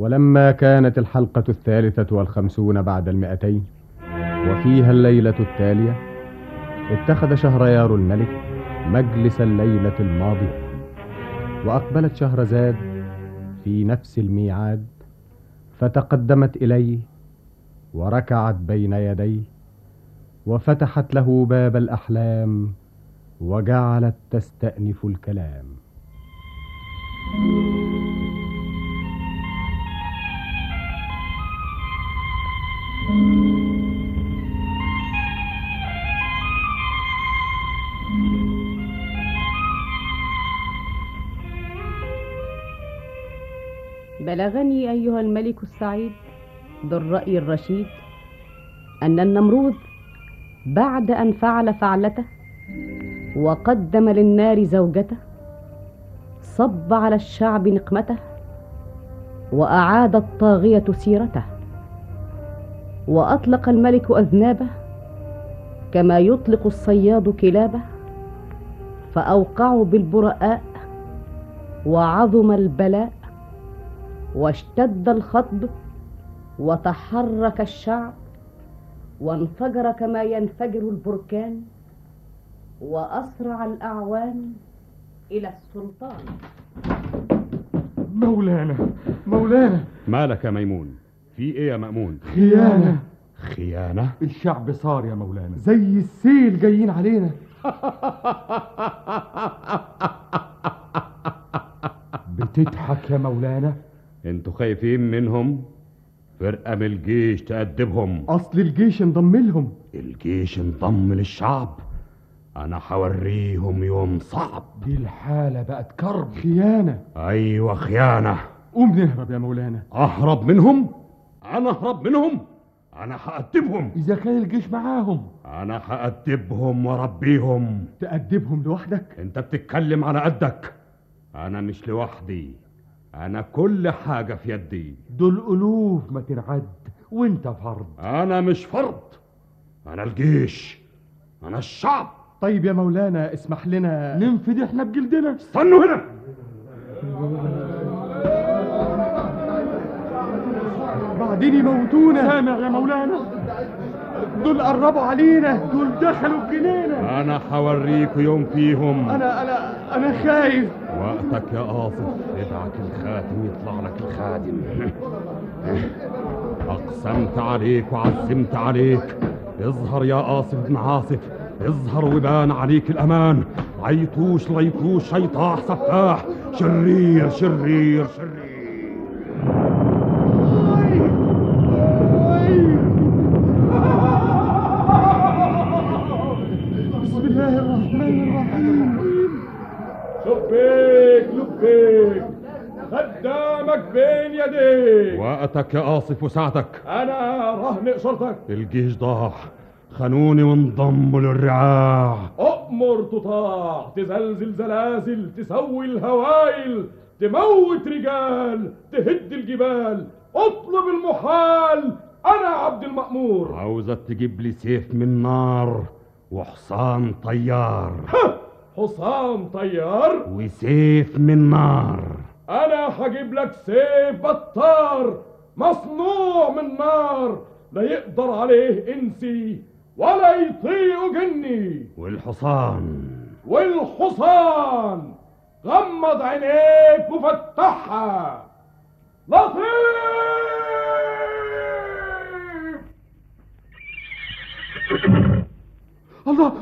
ولما كانت الحلقة 53 بعد 200 وفيها الليلة التالية، اتخذ شهريار الملك مجلس الليلة الماضية، وأقبلت شهرزاد في نفس الميعاد، فتقدمت إليه وركعت بين يديه وفتحت له باب الأحلام وجعلت تستأنف الكلام. بلغني أيها الملك السعيد ذو الرأي الرشيد أن النمرود بعد أن فعل فعلته وقدم للنار زوجته صب على الشعب نقمته، وأعاد الطاغية سيرته، وأطلق الملك أذنابه كما يطلق الصياد كلابه، فأوقعوا بالبرآء وعظم البلاء واشتد الخطب وتحرك الشعب وانفجر كما ينفجر البركان، وأسرع الأعوان إلى السلطان. مولانا مالك يا ميمون؟ في ايه يا مأمون؟ خيانة؟ الشعب صار يا مولانا زي السيل جايين علينا. بتضحك يا مولانا؟ انتوا خايفين منهم؟ فرقة من الجيش تأدبهم. أصل الجيش انضم لهم. الجيش انضم للشعب؟ أنا حوريهم يوم صعب. دي الحالة بقت كرب. خيانة. أيوة خيانة. قوم نهرب يا مولانا. أهرب منهم؟ أنا أهرب منهم؟ أنا هأدبهم. إذا كان الجيش معاهم أنا هأدبهم وأربيهم. تأدبهم لوحدك؟ أنت بتتكلم على قدك. أنا مش لوحدي، أنا كل حاجة في يدي. دول ألوف ما تنعد وانت فرد. أنا مش فرد، أنا الجيش، أنا الشعب. طيب يا مولانا اسمح لنا ننفد احنا بجلدنا. استنوا هنا. بعدين يموتونا. سامع يا مولانا؟ دول قربوا علينا، دول دخلوا الجنينة. أنا حوريكوا يوم فيهم. أنا خايف. وقتك يا قاصف، ابعت الخاتم يطلع لك الخادم. أقسمت عليك وعزمت عليك. اظهر يا قاصف بن عاصف، اظهر وبان عليك الأمان. عيطوش ليطوش شيطاح سفاح، شرير شرير شرير. بسم الله الرحمن الرحيم. لبيك خدامك بين يديك. وقتك يا قاصف وساعتك. أنا رهن إشارتك. الجيش ضاع، خانوني وانضموا للرعاع. أؤمر تطاع، تزلزل زلازل، تسوي الهوايل، تموت رجال، تهد الجبال، اطلب المحال. أنا عبد المأمور. عاوزك تجيب لي سيف من نار وحصان طيار. حصان طيار وسيف من نار. أنا هجيب لك سيف بطار مصنوع من نار، لا يقدر عليه إنسي ولا يطيق جني. والحصان غمض عينيك وفتحها. لطيف. الله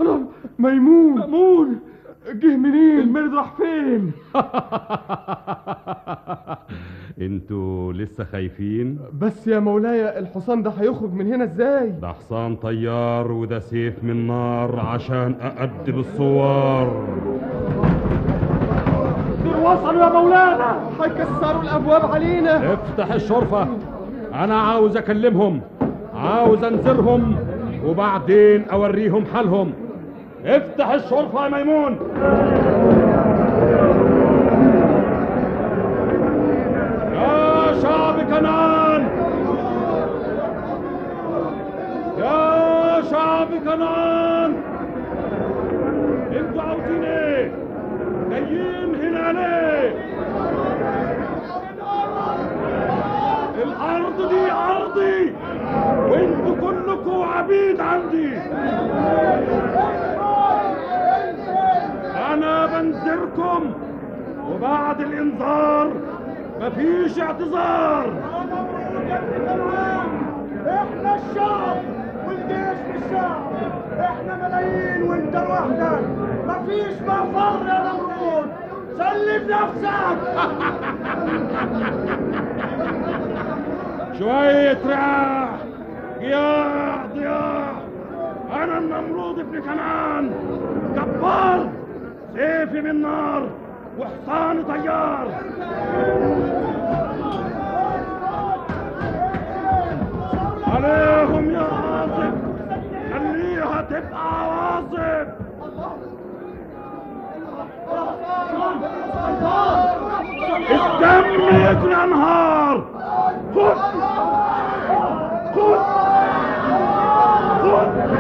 ميمون جه منين؟ المرد راح فين؟ انتوا لسه خايفين؟ بس يا مولاي الحصان ده هيخرج من هنا ازاي؟ ده حصان طيار وده سيف من نار عشان أأدب الثوار. دول وصلوا يا مولانا، هيكسروا الابواب علينا. افتح الشرفة، انا عاوز اكلمهم، عاوز انذرهم وبعدين اوريهم حالهم. افتح الشرفة يا ميمون. يا شعب كنعان، يا شعب كنعان، انتوا عاوزين ايه؟ جايين هنا ليه؟ الارض دي ارضي وانتوا كلكم عبيد عندي. انا بنذركم وبعد الانذار مفيش اعتذار. احنا الشعب والجيش بالشعب، احنا ملايين وانت لوحدك، مفيش مفر يا نمرود، سلم نفسك. شوية رياح، ضياع ضياع. انا النمرود ابن كنعان، جبار، سيفي من نار وحصاني طيار. عليهم يا عاصف، خليها تبقى عواصف. الدم يجري انهار. خد خد خد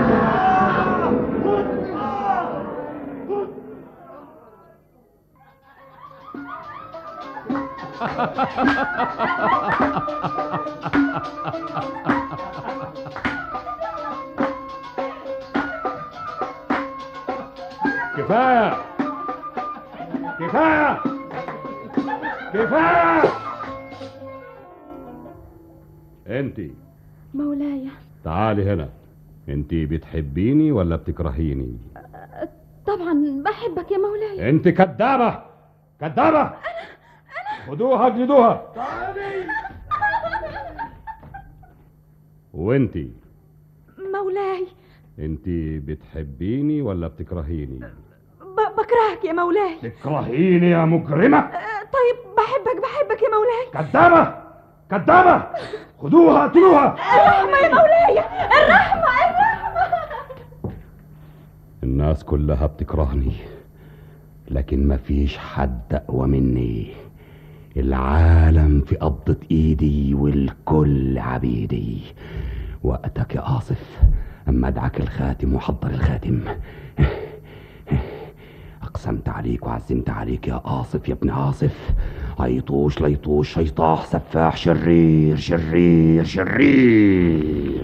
كفاية كفاية كفاية. انتي مولاي. تعالي هنا. انتي بتحبيني ولا بتكرهيني؟ طبعا بحبك يا مولاي. انت كدابة كدابة. أنا خدوها اجلدوها. وانتي مولاي. انتي بتحبيني ولا بتكرهيني؟ بكرهك يا مولاي. تكرهيني يا مجرمة؟ طيب بحبك يا مولاي. كدابة كدابة. خدوها اقتلوها. الرحمة يا مولاي، الرحمة. الناس كلها بتكرهني، لكن مفيش حد اقوى مني. العالم في قبضة ايدي والكل عبيدي. وقتك يا آصف اما ادعك الخاتم وحضر الخاتم. اقسمت عليك وعزمت عليك يا آصف يا ابن آصف. عيطوش ليطوش شيطاح سفاح شرير شرير شرير.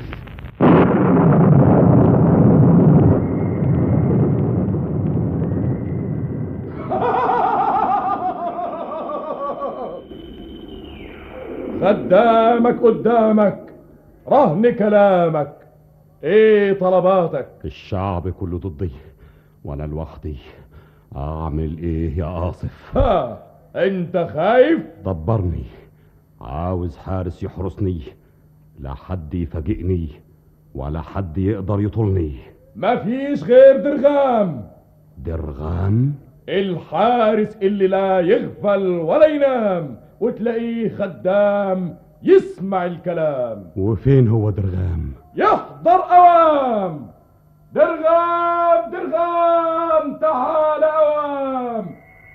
خدامك قدامك، رهن كلامك. ايه طلباتك؟ الشعب كله ضدي وانا لوحدي. اعمل ايه يا آصف؟ ها انت خايف؟ دبرني. عاوز حارس يحرسني، لا حد يفاجئني ولا حد يقدر يطولني. مفيش غير درغام. درغام؟ الحارس اللي لا يغفل ولا ينام، وتلاقيه خدام يسمع الكلام. وفين هو درغام؟ يحضر اوام. درغام درغام تعال اوام.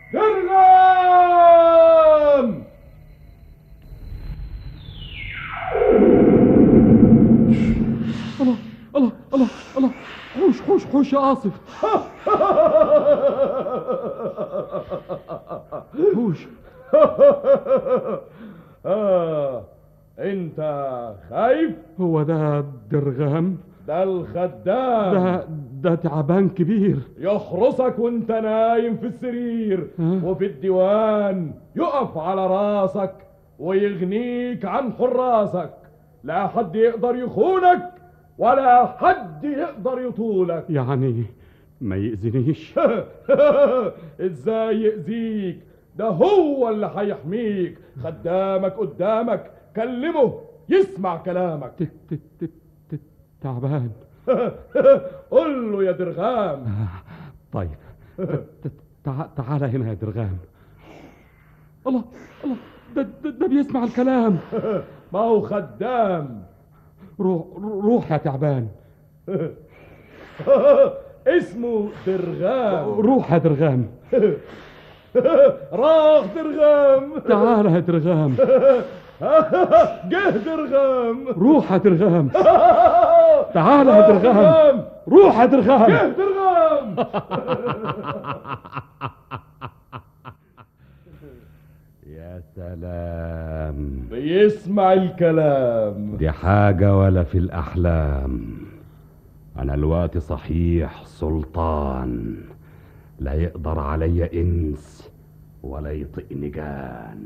درغام. الله الله الله الله. حوش حوش حوش يا آصف. حوش. انت خايف؟ هو ده درغام؟ ده الخدام. ده تعبان كبير يحرسك وانت نايم في السرير وفي الديوان. يقف على راسك ويغنيك عن حراسك. لا حد يقدر يخونك ولا حد يقدر يطولك. يعني ما يأذنيش؟ ازاي يأذيك؟ ده هو اللي هيحميك. خدامك قدامك، كلمه يسمع كلامك. تعبان. قل له يا درغام. طيب تعال هنا يا درغام. الله الله، ده بيسمع الكلام. ما هو خدام. روح يا تعبان. اسمه درغام. روح يا درغام. راح درغام. تعال يا درغام. جه درغام. روح يا درغام. تعال يا درغام. روح يا درغام. جه درغام. يا يا سلام، بيسمع الكلام. دي حاجة ولا في الأحلام. أنا الوقت صحيح سلطان، لا يقدر علي إنس ولا يطقني جان.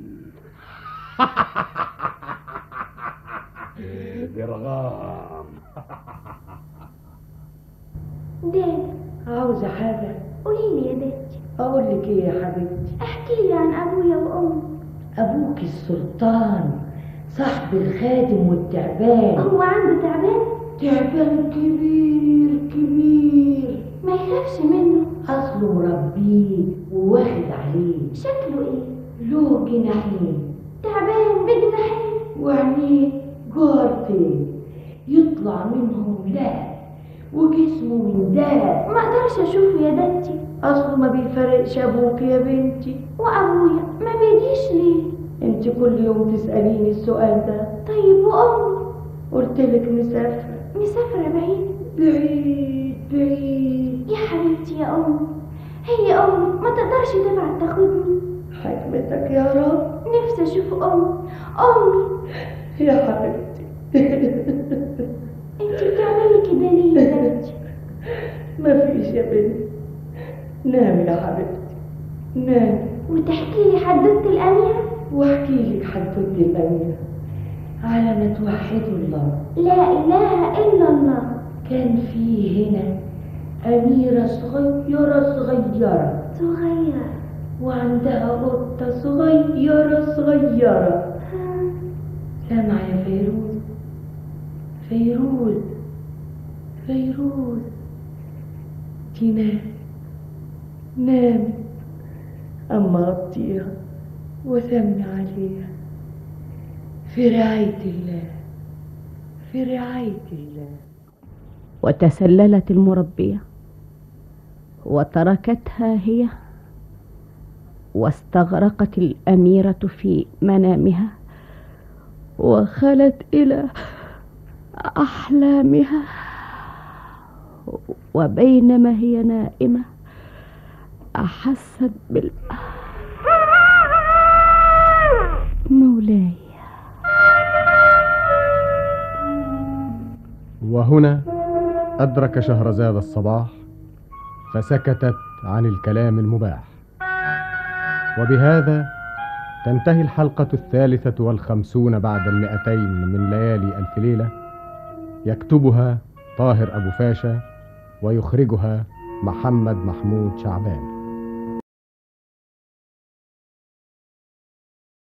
درغام. داد، عاوزة حاجة؟ قولي لي يا دادي. أقول لك إيه يا حبيبتي؟ احكي لي عن أبويا وأمي. أبوك السلطان صاحب الخادم والتعبان. هو عنده تعبان؟ تعبان كبير كبير، ما يخافش منه. أصله مربيه وواخد عليه. شكله إيه؟ له جناحين، تعبان بجناحين. وعينيه جارتين يطلع منهم لهب وجسمه من دهب. ما أقدرش أشوفه يا دادي. أصله ما بيفرقش أبوك يا بنتي. وأبويا ما بيجيش ليه؟ انت كل يوم تسأليني السؤال ده. طيب وأمي؟ قلتلك مسافرة. مسافرة بعيد؟ بعيد بعيد. يا حبيبتي يا أمي، هي أمي ما تقدرش تبعت تاخدني. حكمتك يا رب. نفسي أشوف أمي. أمي يا حبيبتي. انت بتعملي كده ليه يا دادي؟ مفيش يا بنتي، نامي يا حبيبتي نامي. وتحكي لي حدوتة الأميرة؟ واحكي لك حدوتة الأميرة على ما توحدوا الله. لا إله إلا الله. كان في هنا أميرة صغيرة صغيرة وعندها قطة صغيرة. سامعة يا فيروز؟ فيروز تنام. نام أما غطيها وسمي عليها في رعاية الله. وتسللت المربية وتركتها هي، واستغرقت الأميرة في منامها وخلت إلى أحلامها. وبينما هي نائمة أحست مولاي. وهنا أدرك شهرزاد الصباح فسكتت عن الكلام المباح. وبهذا تنتهي الحلقة 53 بعد 200 من ليالي ألف ليلة. يكتبها طاهر أبو فاشا ويخرجها محمد محمود شعبان.